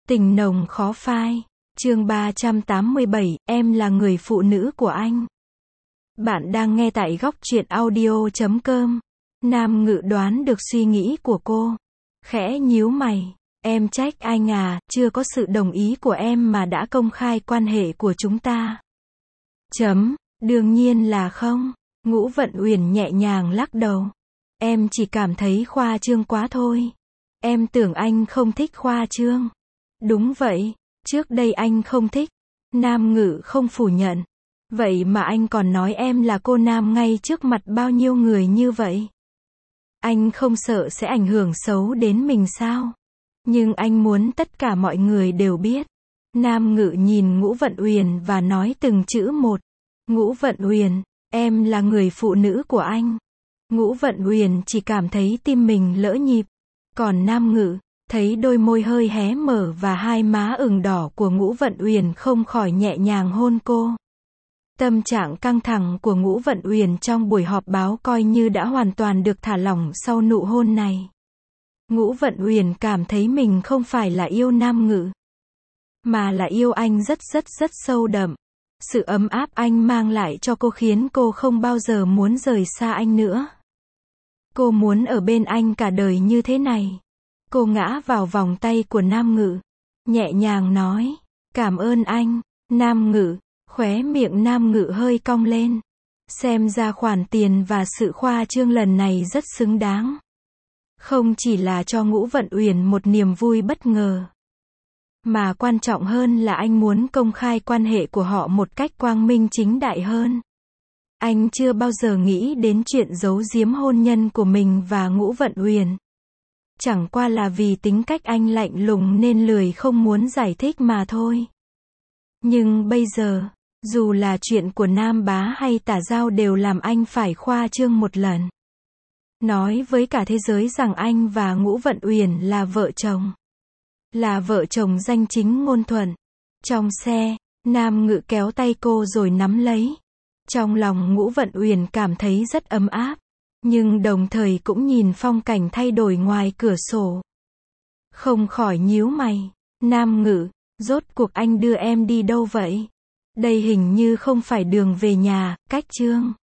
Tình nồng khó phai. Chương 387, em là người phụ nữ của anh. Bạn đang nghe tại góc truyện audio.com. Nam Ngự đoán được suy nghĩ của cô. Khẽ nhíu mày. Em trách anh à, chưa có sự đồng ý của em mà đã công khai quan hệ của chúng ta. Đương nhiên là không. Ngũ Vận Uyển nhẹ nhàng lắc đầu. Em chỉ cảm thấy khoa trương quá thôi. Em tưởng anh không thích khoa trương. Đúng vậy, trước đây anh không thích. Nam Ngự không phủ nhận. Vậy mà anh còn nói em là cô nam ngay trước mặt bao nhiêu người như vậy. Anh không sợ sẽ ảnh hưởng xấu đến mình sao? Nhưng anh muốn tất cả mọi người đều biết. Nam Ngự nhìn Ngũ Vận Uyển và nói từng chữ một. Ngũ Vận Uyển, em là người phụ nữ của anh. Ngũ Vận Uyển chỉ cảm thấy tim mình lỡ nhịp. Còn Nam Ngự, thấy đôi môi hơi hé mở và hai má ửng đỏ của Ngũ Vận Uyển không khỏi nhẹ nhàng hôn cô. Tâm trạng căng thẳng của Ngũ Vận Uyển trong buổi họp báo coi như đã hoàn toàn được thả lỏng sau nụ hôn này. Ngũ Vận Uyển cảm thấy mình không phải là yêu Nam Ngự, mà là yêu anh rất sâu đậm. Sự ấm áp anh mang lại cho cô khiến cô không bao giờ muốn rời xa anh nữa. Cô muốn ở bên anh cả đời như thế này. Cô ngã vào vòng tay của Nam Ngự, nhẹ nhàng nói, cảm ơn anh. Nam Ngự, khóe miệng Nam Ngự hơi cong lên. Xem ra khoản tiền và sự khoa trương lần này rất xứng đáng. Không chỉ là cho Ngũ Vận Uyển một niềm vui bất ngờ, mà quan trọng hơn là anh muốn công khai quan hệ của họ một cách quang minh chính đại hơn. Anh chưa bao giờ nghĩ đến chuyện giấu giếm hôn nhân của mình và Ngũ Vận Uyển. Chẳng qua là vì tính cách anh lạnh lùng nên lười không muốn giải thích mà thôi. Nhưng bây giờ, dù là chuyện của Nam Bá hay Tả Giao đều làm anh phải khoa trương một lần. Nói với cả thế giới rằng anh và Ngũ Vận Uyển là vợ chồng. Là vợ chồng danh chính ngôn thuận. Trong xe, Nam Ngự kéo tay cô rồi nắm lấy. Trong lòng Ngũ Vận Uyển cảm thấy rất ấm áp. Nhưng đồng thời cũng nhìn phong cảnh thay đổi ngoài cửa sổ. Không khỏi nhíu mày. Nam Ngự, rốt cuộc anh đưa em đi đâu vậy? Đây hình như không phải đường về nhà, cách Chương.